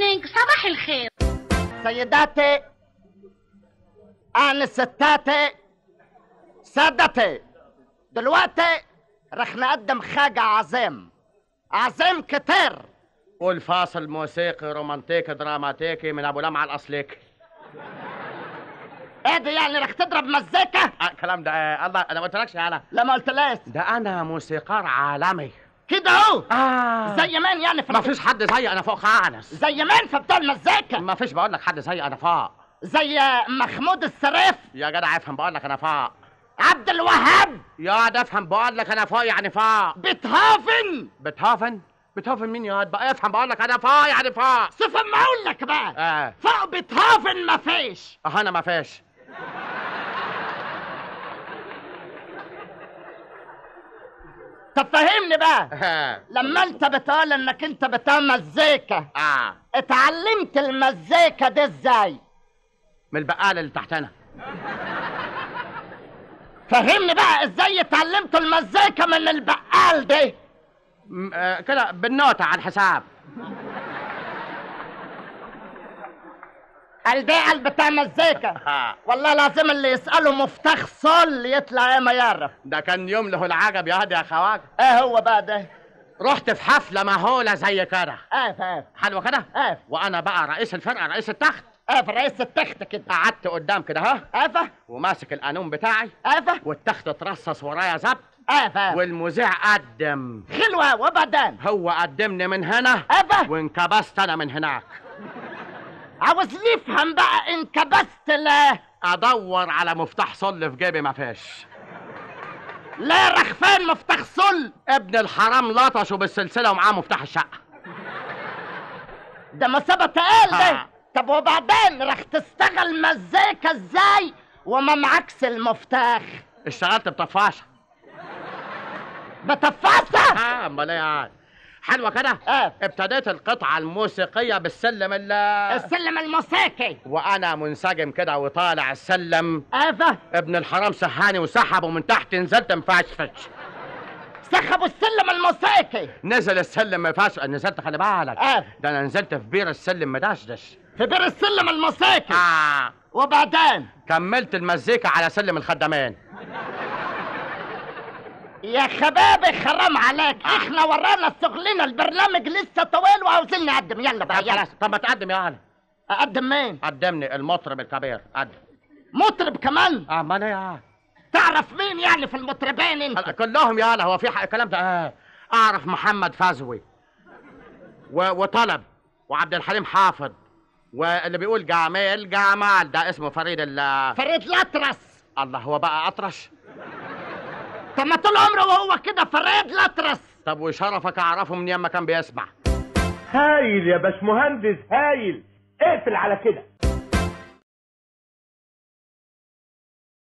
مورنينج، صباح الخير. سيداتي، ستاتي، سادتي، دلوقتي رح نقدم حاجة عظيم كتير. قول فاصل موسيقي رومانتيكي دراماتيكي من ابو لمعة الاصليك. ايه ده يعني رح تضرب مزيكا؟ الكلام ده الله، انا ما قلتلكش انا. لا ما قلتلاش. ده انا موسيقار عالمي كده اهو. زي مين يعني ما فيش حد زي انا فوق خالص. زي مين في بتوع المزيكا؟ ما فيش، بقول لك حد زي انا فوق. زي محمود السريف؟ يا جدع افهم، بقول لك انا فوق. عبد الوهاب؟ يا ده افهم، بقول لك انا فوق يعني فوق. بيتهوفن مين يا بقى؟ افهم، بقول لك انا فوق يعني فوق. شوف اما اقول لك بقى. فوق بيتهوفن ما فيش. انا ما فيش. طب فهمني بقى. لما انت بتقول انك انت بتاع مزيكا، اتعلمت المزيكا دي ازاي؟ من البقال اللي تحتنا. فهمني بقى ازاي اتعلمت المزيكا من البقال دي؟ كده بالنوتة على الحساب. البقال بتاع مزيكا. والله لازم اللي يسأله مفتاح صول يطلع ما يعرف. ده كان يوم له العجب يا هادي يا خواجه. ايه هو بقى ده؟ رحت في حفلة مهولة زي كده. فاهم. حلوة كده؟ وانا بقى رئيس الفرقة، رئيس التخت. في رئيس التخت كده. قعدت قدام كده ها. وماسك القانون بتاعي. والتخت اترصص ورايا زبط. والمذيع قدم. حلوة. وبعدين هو قدمني من هنا. وانكبست انا من هناك. عاوز نفهم بقى انكبست ليه؟ ادور على مفتاح صل في جيبي ما فيش. لا رح فين مفتاح صل؟ ابن الحرام لطشه بالسلسلة ومعاه مفتاح الشقة. ده مصيبة تقال ده. طب وبعدين رح تشتغل مزيكا ازاي وما معكش المفتاح؟ اشتغلت بطفاشة. بطفاشة؟ امال ايه يعني؟ حلوة كده؟ ابتديت القطعة الموسيقية بالسلم السلم الموسيقي، وانا منسجم كده وطالع السلم. ابن الحرام سحاني وسحبه من تحت، نزلت مفشفش. سحبوا السلم الموسيقي. نزل السلم مفشفش. نزلت، خلي بالك. ده انا نزلت في بير السلم مدشدش. في بير السلم الموسيقي. وبعدين كملت المزيكا على سلم الخدامين. يا شبابي حرام عليك. احنا ورانا شغلنا، البرنامج لسه طويل وعاوزين نقدم. يلا بقى يلا. طب ما تقدم يا هلا. اقدم مين؟ قدمني المطرب الكبير. قدم. مطرب كمان؟ امال ايه؟ تعرف مين يعني في المطربين انت؟ كلهم يا هلا. هو في الكلام ده؟ اعرف محمد فازوي وطلب وعبد الحليم حافظ، واللي بيقول جمال ده اسمه فريد الأطرش. الله، هو بقى اطرش؟ طب ما طول عمره وهو كده فريد الأطرش. طب وشرفك اعرفه من ياما كان بيسمع. هايل يا باشمهندس، هايل. اقفل على كده.